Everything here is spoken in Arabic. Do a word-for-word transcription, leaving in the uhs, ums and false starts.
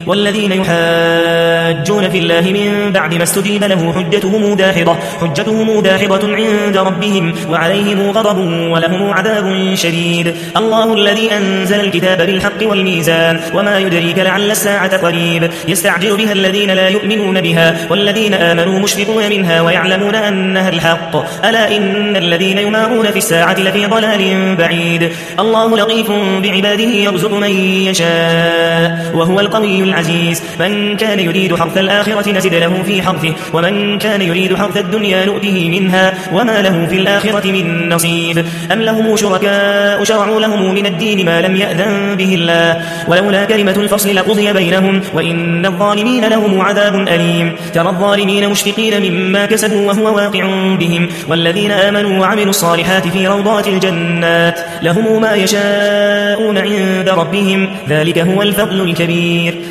والذين يحاجون في الله من بعد ما استجيب له حجتهم داحضة حجتهم داحضة عند ربهم وعليهم غضب ولهم عذاب شديد. الله الذي أنزل الكتاب بالحق والميزان وما يدريك لعل الساعة قريب يستعجل بها الذين لا يؤمنون بها والذين آمنوا مشفقون منها ويعلمون أنها الحق ألا إن الذين يمارون في الساعة لفي ضلال بعيد. الله لطيف بعباده يرزق من يشاء وهو القوي العزيز. من كان يريد حرث الآخرة نزد له في حرثه ومن كان يريد حرث الدنيا نؤته منها وما له في الآخرة من نصيب. أم لهم شركاء شرعوا لهم من الدين ما لم يأذن به الله ولولا كلمة الفصل لقضي بينهم وإن الظالمين لهم عذاب أليم. ترى الظالمين مشفقين مما كسبوا وهو واقع بهم والذين آمنوا وعملوا الصالحات في روضات الجنات لهم ما يشاءون عند ربهم ذلك هو الفضل الكبير.